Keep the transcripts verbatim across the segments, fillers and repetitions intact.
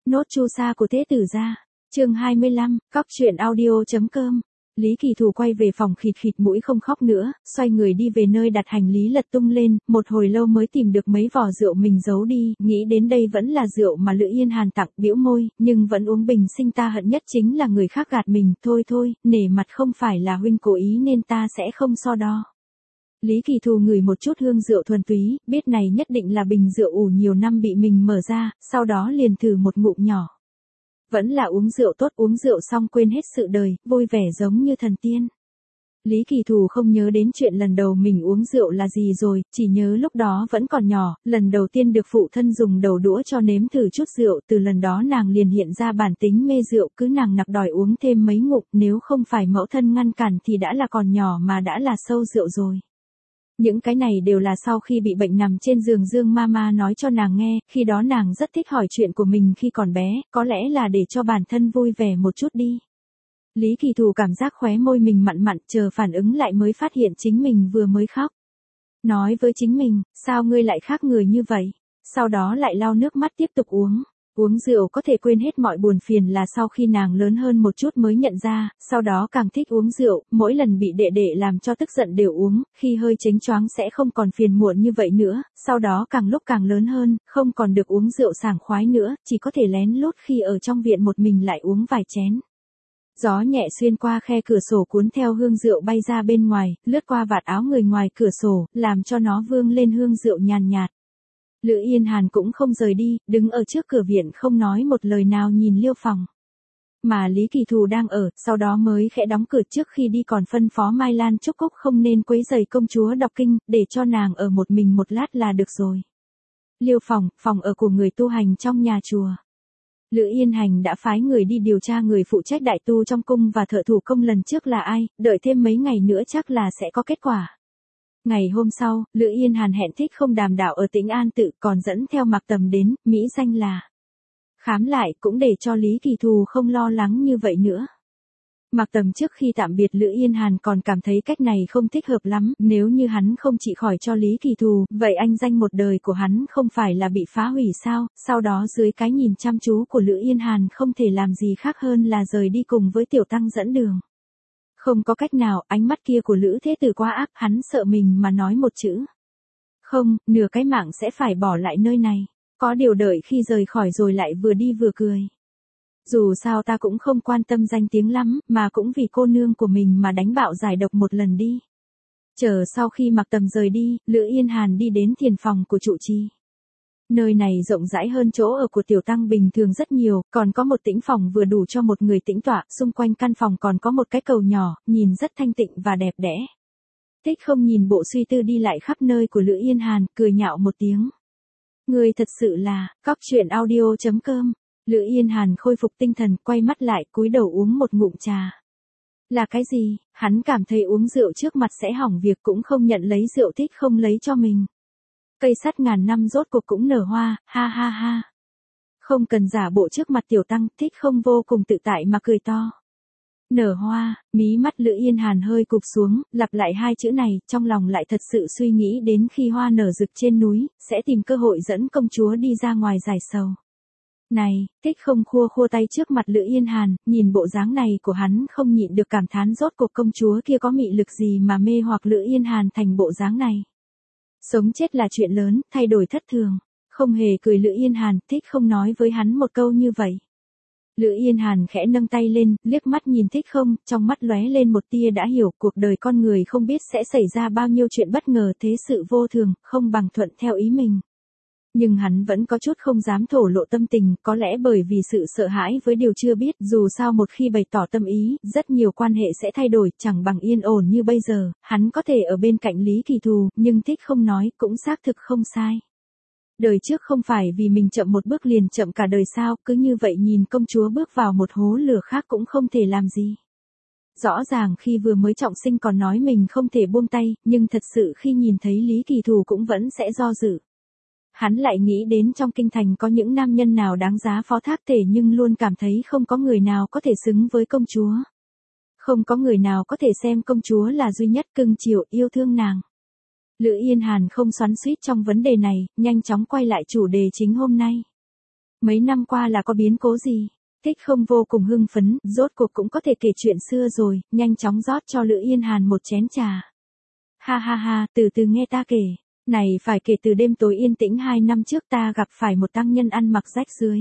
Nốt chu sa của Thế tử gia. Chương hai mươi lăm, cóc truyện audio.com. Lý Kỳ Thù quay về phòng khịt khịt mũi không khóc nữa, xoay người đi về nơi đặt hành lý lật tung lên, một hồi lâu mới tìm được mấy vò rượu mình giấu đi, nghĩ đến đây vẫn là rượu mà Lữ Yên Hàn tặng, bĩu môi, nhưng vẫn uống bình sinh. Ta hận nhất chính là người khác gạt mình, thôi thôi, nể mặt không phải là huynh cố ý nên ta sẽ không so đo. Lý Kỳ Thù ngửi một chút hương rượu thuần túy, biết này nhất định là bình rượu ủ nhiều năm bị mình mở ra, sau đó liền thử một ngụm nhỏ. Vẫn là uống rượu tốt, uống rượu xong quên hết sự đời, vui vẻ giống như thần tiên. Lý Kỳ Thù không nhớ đến chuyện lần đầu mình uống rượu là gì rồi, chỉ nhớ lúc đó vẫn còn nhỏ, lần đầu tiên được phụ thân dùng đầu đũa cho nếm thử chút rượu, từ lần đó nàng liền hiện ra bản tính mê rượu, cứ nàng nặc đòi uống thêm mấy ngụm, nếu không phải mẫu thân ngăn cản thì đã là còn nhỏ mà đã là sâu rượu rồi. Những cái này đều là sau khi bị bệnh nằm trên giường Dương Mama nói cho nàng nghe, khi đó nàng rất thích hỏi chuyện của mình khi còn bé, có lẽ là để cho bản thân vui vẻ một chút đi. Lý Kỳ Thù cảm giác khóe môi mình mặn mặn, chờ phản ứng lại mới phát hiện chính mình vừa mới khóc. Nói với chính mình, sao ngươi lại khác người như vậy? Sau đó lại lau nước mắt tiếp tục uống. Uống rượu có thể quên hết mọi buồn phiền là sau khi nàng lớn hơn một chút mới nhận ra, sau đó càng thích uống rượu, mỗi lần bị đệ đệ làm cho tức giận đều uống, khi hơi chếnh choáng sẽ không còn phiền muộn như vậy nữa, sau đó càng lúc càng lớn hơn, không còn được uống rượu sảng khoái nữa, chỉ có thể lén lút khi ở trong viện một mình lại uống vài chén. Gió nhẹ xuyên qua khe cửa sổ cuốn theo hương rượu bay ra bên ngoài, lướt qua vạt áo người ngoài cửa sổ, làm cho nó vương lên hương rượu nhàn nhạt. Lữ Yên Hàn cũng không rời đi, đứng ở trước cửa viện không nói một lời nào nhìn Liêu Phòng. Mà Lý Kỳ Thù đang ở, sau đó mới khẽ đóng cửa trước khi đi còn phân phó Mai Lan Trúc Cúc không nên quấy rầy công chúa đọc kinh, để cho nàng ở một mình một lát là được rồi. Liêu Phòng, phòng ở của người tu hành trong nhà chùa. Lữ Yên Hành đã phái người đi điều tra người phụ trách đại tu trong cung và thợ thủ công lần trước là ai, đợi thêm mấy ngày nữa chắc là sẽ có kết quả. Ngày hôm sau, Lữ Yên Hàn hẹn Thích Không đàm đạo ở Tĩnh An Tự, còn dẫn theo Mạc Tầm đến, mỹ danh là khám lại, cũng để cho Lý Kỳ Thù không lo lắng như vậy nữa. Mạc Tầm trước khi tạm biệt Lữ Yên Hàn còn cảm thấy cách này không thích hợp lắm, nếu như hắn không trị khỏi cho Lý Kỳ Thù, vậy anh danh một đời của hắn không phải là bị phá hủy sao? Sau đó dưới cái nhìn chăm chú của Lữ Yên Hàn không thể làm gì khác hơn là rời đi cùng với tiểu tăng dẫn đường. Không có cách nào, ánh mắt kia của Lữ Thế Tử quá áp, hắn sợ mình mà nói một chữ không, nửa cái mạng sẽ phải bỏ lại nơi này. Có điều đợi khi rời khỏi rồi lại vừa đi vừa cười. Dù sao ta cũng không quan tâm danh tiếng lắm, mà cũng vì cô nương của mình mà đánh bạo giải độc một lần đi. Chờ sau khi Mạc Tầm rời đi, Lữ Yên Hàn đi đến thiền phòng của trụ trì. Nơi này rộng rãi hơn chỗ ở của tiểu tăng bình thường rất nhiều, còn có một tĩnh phòng vừa đủ cho một người tĩnh tọa, xung quanh căn phòng còn có một cái cầu nhỏ, nhìn rất thanh tịnh và đẹp đẽ. Thích Không nhìn bộ suy tư đi lại khắp nơi của Lữ Yên Hàn, cười nhạo một tiếng. Người thật sự là, cóc truyện audio.com. Lữ Yên Hàn khôi phục tinh thần, quay mắt lại, cúi đầu uống một ngụm trà. Là cái gì? Hắn cảm thấy uống rượu trước mặt sẽ hỏng việc, cũng không nhận lấy rượu Thích Không lấy cho mình. Cây sắt ngàn năm rốt cuộc cũng nở hoa, ha ha ha. Không cần giả bộ trước mặt tiểu tăng, Thích Không vô cùng tự tại mà cười to. Nở hoa, mí mắt Lữ Yên Hàn hơi cụp xuống, lặp lại hai chữ này, trong lòng lại thật sự suy nghĩ đến khi hoa nở rực trên núi, sẽ tìm cơ hội dẫn công chúa đi ra ngoài giải sầu. Này, Thích Không khua khua tay trước mặt Lữ Yên Hàn, nhìn bộ dáng này của hắn không nhịn được cảm thán rốt cuộc công chúa kia có mị lực gì mà mê hoặc Lữ Yên Hàn thành bộ dáng này. Sống chết là chuyện lớn, thay đổi thất thường. Không hề cười Lữ Yên Hàn, Thích Không nói với hắn một câu như vậy. Lữ Yên Hàn khẽ nâng tay lên, liếc mắt nhìn Thích Không, trong mắt lóe lên một tia đã hiểu cuộc đời con người không biết sẽ xảy ra bao nhiêu chuyện bất ngờ, thế sự vô thường, không bằng thuận theo ý mình. Nhưng hắn vẫn có chút không dám thổ lộ tâm tình, có lẽ bởi vì sự sợ hãi với điều chưa biết, dù sao một khi bày tỏ tâm ý, rất nhiều quan hệ sẽ thay đổi, chẳng bằng yên ổn như bây giờ, hắn có thể ở bên cạnh Lý Kỳ Thù, nhưng Thích Không nói, cũng xác thực không sai. Đời trước không phải vì mình chậm một bước liền chậm cả đời sao, cứ như vậy nhìn công chúa bước vào một hố lửa khác cũng không thể làm gì. Rõ ràng khi vừa mới trọng sinh còn nói mình không thể buông tay, nhưng thật sự khi nhìn thấy Lý Kỳ Thù cũng vẫn sẽ do dự. Hắn lại nghĩ đến trong kinh thành có những nam nhân nào đáng giá phó thác thể nhưng luôn cảm thấy không có người nào có thể xứng với công chúa. Không có người nào có thể xem công chúa là duy nhất cưng chiều yêu thương nàng. Lữ Yên Hàn không xoắn xuýt trong vấn đề này, nhanh chóng quay lại chủ đề chính hôm nay. Mấy năm qua là có biến cố gì? Thích không vô cùng hưng phấn, rốt cuộc cũng có thể kể chuyện xưa rồi, nhanh chóng rót cho Lữ Yên Hàn một chén trà. Ha ha ha, từ từ nghe ta kể. Này phải kể từ đêm tối yên tĩnh hai năm trước ta gặp phải một tăng nhân ăn mặc rách rưới.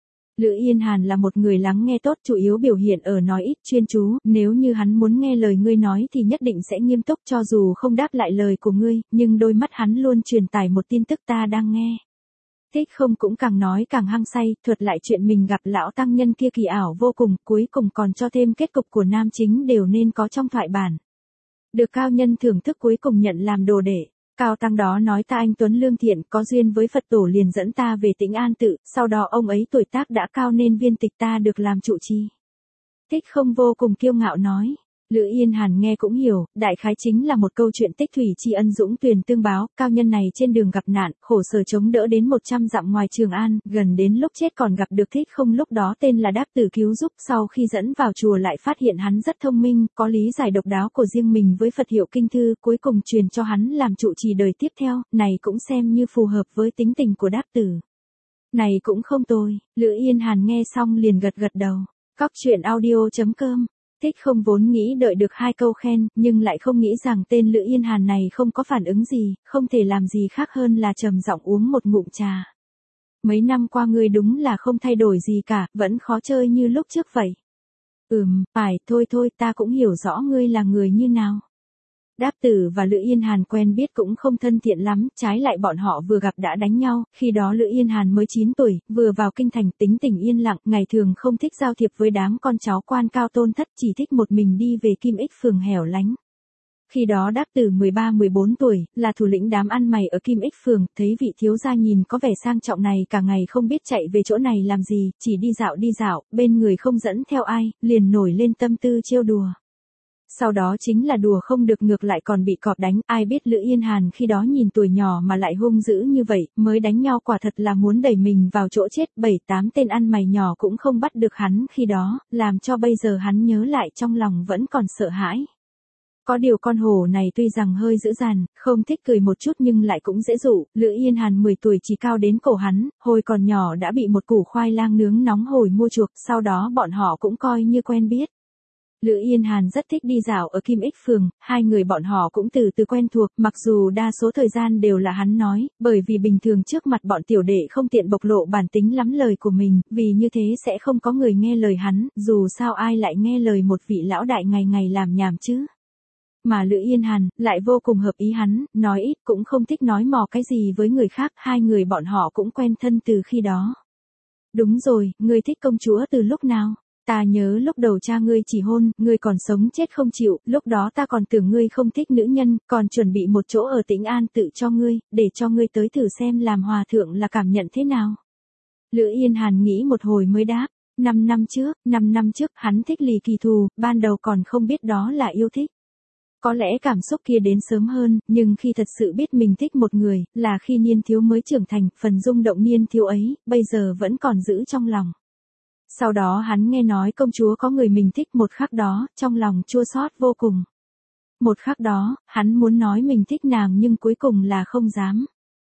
Lữ Yên Hàn là một người lắng nghe tốt, chủ yếu biểu hiện ở nói ít chuyên chú, nếu như hắn muốn nghe lời ngươi nói thì nhất định sẽ nghiêm túc cho dù không đáp lại lời của ngươi, nhưng đôi mắt hắn luôn truyền tải một tin tức ta đang nghe. Thích không cũng càng nói càng hăng say, thuật lại chuyện mình gặp lão tăng nhân kia kỳ ảo vô cùng, cuối cùng còn cho thêm kết cục của nam chính đều nên có trong thoại bản. Được cao nhân thưởng thức cuối cùng nhận làm đồ đệ. Cao tăng đó nói ta anh tuấn lương thiện, có duyên với Phật tổ liền dẫn ta về Tĩnh An tự, sau đó ông ấy tuổi tác đã cao nên viên tịch ta được làm trụ trì. Thích không vô cùng kiêu ngạo nói. Lữ Yên Hàn nghe cũng hiểu, đại khái chính là một câu chuyện tích thủy tri ân dũng tuyền tương báo, cao nhân này trên đường gặp nạn, khổ sở chống đỡ đến một trăm dặm ngoài Trường An, gần đến lúc chết còn gặp được Thích không lúc đó tên là Đáp Tử cứu giúp, sau khi dẫn vào chùa lại phát hiện hắn rất thông minh, có lý giải độc đáo của riêng mình với Phật hiệu kinh thư, cuối cùng truyền cho hắn làm trụ trì đời tiếp theo, này cũng xem như phù hợp với tính tình của Đáp Tử. Này cũng không tồi, Lữ Yên Hàn nghe xong liền gật gật đầu. Cóc truyện audio chấm com. Thích không vốn nghĩ đợi được hai câu khen, nhưng lại không nghĩ rằng tên Lữ Yên Hàn này không có phản ứng gì, không thể làm gì khác hơn là trầm giọng uống một ngụm trà. Mấy năm qua ngươi đúng là không thay đổi gì cả, vẫn khó chơi như lúc trước vậy. Ừm, phải, thôi thôi, ta cũng hiểu rõ ngươi là người như nào. Đáp Tử và Lữ Yên Hàn quen biết cũng không thân thiện lắm, trái lại bọn họ vừa gặp đã đánh nhau, khi đó Lữ Yên Hàn mới chín tuổi, vừa vào kinh thành, tính tình yên lặng, ngày thường không thích giao thiệp với đám con cháu quan cao tôn thất, chỉ thích một mình đi về Kim Ích phường hẻo lánh. Khi đó Đáp Tử mười ba mười bốn tuổi, là thủ lĩnh đám ăn mày ở Kim Ích phường, thấy vị thiếu gia nhìn có vẻ sang trọng này cả ngày không biết chạy về chỗ này làm gì, chỉ đi dạo đi dạo, bên người không dẫn theo ai, liền nổi lên tâm tư trêu đùa. Sau đó chính là đùa không được ngược lại còn bị cọp đánh, ai biết Lữ Yên Hàn khi đó nhìn tuổi nhỏ mà lại hung dữ như vậy, mới đánh nhau quả thật là muốn đẩy mình vào chỗ chết, bảy tám tên ăn mày nhỏ cũng không bắt được hắn khi đó, làm cho bây giờ hắn nhớ lại trong lòng vẫn còn sợ hãi. Có điều con hổ này tuy rằng hơi dữ dằn, không thích cười một chút nhưng lại cũng dễ dụ, Lữ Yên Hàn mười tuổi chỉ cao đến cổ hắn, hồi còn nhỏ đã bị một củ khoai lang nướng nóng hổi mua chuộc, sau đó bọn họ cũng coi như quen biết. Lữ Yên Hàn rất thích đi dạo ở Kim Ích phường, hai người bọn họ cũng từ từ quen thuộc, mặc dù đa số thời gian đều là hắn nói, bởi vì bình thường trước mặt bọn tiểu đệ không tiện bộc lộ bản tính lắm lời của mình, vì như thế sẽ không có người nghe lời hắn, dù sao ai lại nghe lời một vị lão đại ngày ngày làm nhảm chứ. Mà Lữ Yên Hàn, lại vô cùng hợp ý hắn, nói ít cũng không thích nói mò cái gì với người khác, hai người bọn họ cũng quen thân từ khi đó. Đúng rồi, ngươi thích công chúa từ lúc nào? Ta nhớ lúc đầu cha ngươi chỉ hôn, ngươi còn sống chết không chịu, lúc đó ta còn tưởng ngươi không thích nữ nhân, còn chuẩn bị một chỗ ở Tĩnh An tự cho ngươi, để cho ngươi tới thử xem làm hòa thượng là cảm nhận thế nào. Lữ Yên Hàn nghĩ một hồi mới đáp, năm năm trước, năm năm trước hắn thích Lý Kỳ Thù, ban đầu còn không biết đó là yêu thích. Có lẽ cảm xúc kia đến sớm hơn, nhưng khi thật sự biết mình thích một người, là khi niên thiếu mới trưởng thành, phần rung động niên thiếu ấy, bây giờ vẫn còn giữ trong lòng. Sau đó hắn nghe nói công chúa có người mình thích, một khắc đó, trong lòng chua xót vô cùng. Một khắc đó, hắn muốn nói mình thích nàng nhưng cuối cùng là không dám.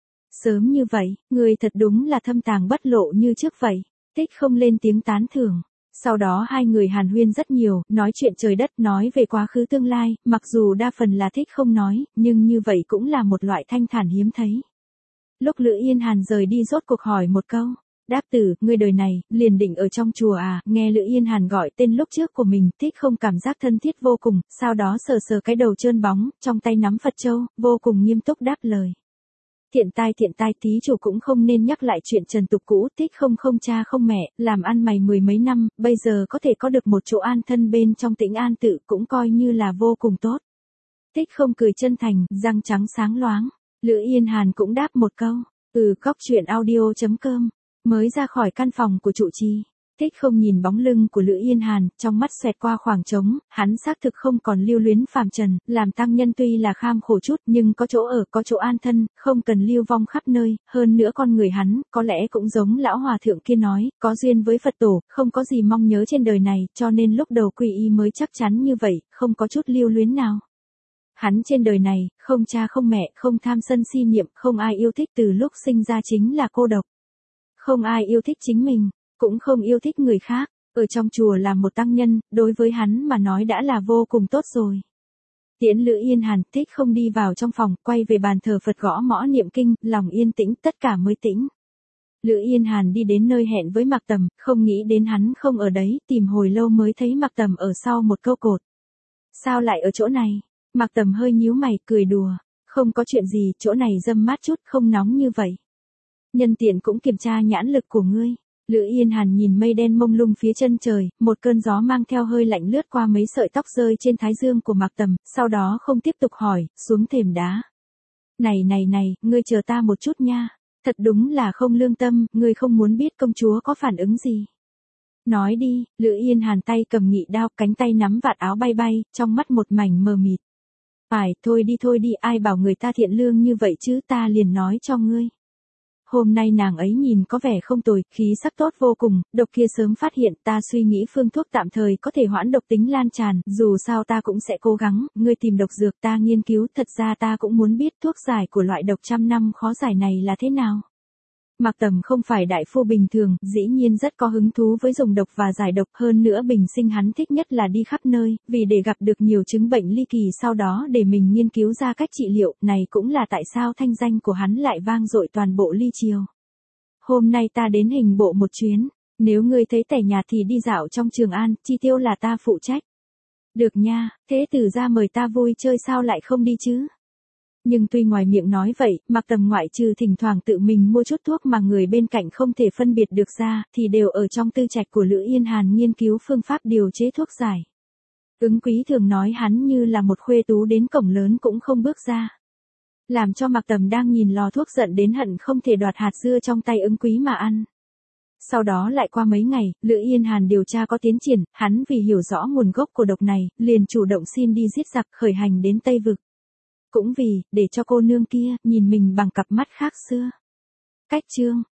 Sớm như vậy, người thật đúng là thâm tàng bất lộ như trước vậy. Thích không lên tiếng tán thưởng. Sau đó hai người hàn huyên rất nhiều, nói chuyện trời đất, nói về quá khứ tương lai, mặc dù đa phần là thích không nói, nhưng như vậy cũng là một loại thanh thản hiếm thấy. Lúc Lữ Yên Hàn rời đi rốt cuộc hỏi một câu. Đáp Tử, ngươi đời này, liền định ở trong chùa à, nghe Lữ Yên Hàn gọi tên lúc trước của mình, thích không cảm giác thân thiết vô cùng, sau đó sờ sờ cái đầu trơn bóng, trong tay nắm Phật châu, vô cùng nghiêm túc đáp lời. Thiện tai thiện tai, thí chủ cũng không nên nhắc lại chuyện trần tục cũ, thích không không cha không mẹ, làm ăn mày mười mấy năm, bây giờ có thể có được một chỗ an thân bên trong Tĩnh An tự cũng coi như là vô cùng tốt. Thích không cười chân thành, răng trắng sáng loáng. Lữ Yên Hàn cũng đáp một câu, ừ cóc truyện audio chấm com. Mới ra khỏi căn phòng của trụ trì, thích không nhìn bóng lưng của Lữ Yên Hàn, trong mắt xoẹt qua khoảng trống, hắn xác thực không còn lưu luyến phàm trần, làm tăng nhân tuy là kham khổ chút nhưng có chỗ ở, có chỗ an thân, không cần lưu vong khắp nơi, hơn nữa con người hắn, có lẽ cũng giống lão hòa thượng kia nói, có duyên với Phật tổ, không có gì mong nhớ trên đời này, cho nên lúc đầu quy y mới chắc chắn như vậy, không có chút lưu luyến nào. Hắn trên đời này, không cha không mẹ, không tham sân si niệm, không ai yêu thích, từ lúc sinh ra chính là cô độc. Không ai yêu thích chính mình, cũng không yêu thích người khác, ở trong chùa làm một tăng nhân, đối với hắn mà nói đã là vô cùng tốt rồi. Tiễn Lữ Yên Hàn thích không đi vào trong phòng, quay về bàn thờ Phật gõ mõ niệm kinh, lòng yên tĩnh, tất cả mới tĩnh. Lữ Yên Hàn đi đến nơi hẹn với Mạc Tầm, không nghĩ đến hắn không ở đấy, tìm hồi lâu mới thấy Mạc Tầm ở sau một câu cột. Sao lại ở chỗ này? Mạc Tầm hơi nhíu mày, cười đùa. Không có chuyện gì, chỗ này râm mát chút, không nóng như vậy. Nhân tiện cũng kiểm tra nhãn lực của ngươi. Lữ Yên Hàn nhìn mây đen mông lung phía chân trời, một cơn gió mang theo hơi lạnh lướt qua mấy sợi tóc rơi trên thái dương của Mạc Tầm, sau đó không tiếp tục hỏi, xuống thềm đá. Này này này, ngươi chờ ta một chút nha. Thật đúng là không lương tâm, ngươi không muốn biết công chúa có phản ứng gì. Nói đi, Lữ Yên Hàn tay cầm nghị đao, cánh tay nắm vạt áo bay bay, trong mắt một mảnh mờ mịt. Phải, thôi đi thôi đi, ai bảo người ta thiện lương như vậy chứ, ta liền nói cho ngươi. Hôm nay nàng ấy nhìn có vẻ không tồi, khí sắc tốt vô cùng, độc kia sớm phát hiện, ta suy nghĩ phương thuốc tạm thời có thể hoãn độc tính lan tràn, dù sao ta cũng sẽ cố gắng, ngươi tìm độc dược ta nghiên cứu, thật ra ta cũng muốn biết thuốc giải của loại độc trăm năm khó giải này là thế nào. Mạc Tầm không phải đại phu bình thường, dĩ nhiên rất có hứng thú với dùng độc và giải độc, hơn nữa bình sinh hắn thích nhất là đi khắp nơi, vì để gặp được nhiều chứng bệnh ly kỳ sau đó để mình nghiên cứu ra cách trị liệu, này cũng là tại sao thanh danh của hắn lại vang dội toàn bộ Ly Triều. Hôm nay ta đến hình bộ một chuyến, nếu ngươi thấy tẻ nhạt thì đi dạo trong Trường An, chi tiêu là ta phụ trách. Được nha, thế tử ra mời ta vui chơi sao lại không đi chứ? Nhưng tuy ngoài miệng nói vậy, Mạc Tầm ngoại trừ thỉnh thoảng tự mình mua chút thuốc mà người bên cạnh không thể phân biệt được ra, thì đều ở trong tư trạch của Lữ Yên Hàn nghiên cứu phương pháp điều chế thuốc giải. Ứng Quý thường nói hắn như là một khuê tú đến cổng lớn cũng không bước ra. Làm cho Mạc Tầm đang nhìn lò thuốc giận đến hận không thể đoạt hạt dưa trong tay Ứng Quý mà ăn. Sau đó lại qua mấy ngày, Lữ Yên Hàn điều tra có tiến triển, hắn vì hiểu rõ nguồn gốc của độc này, liền chủ động xin đi giết giặc khởi hành đến Tây Vực. Cũng vì, để cho cô nương kia, nhìn mình bằng cặp mắt khác xưa. Cách chương.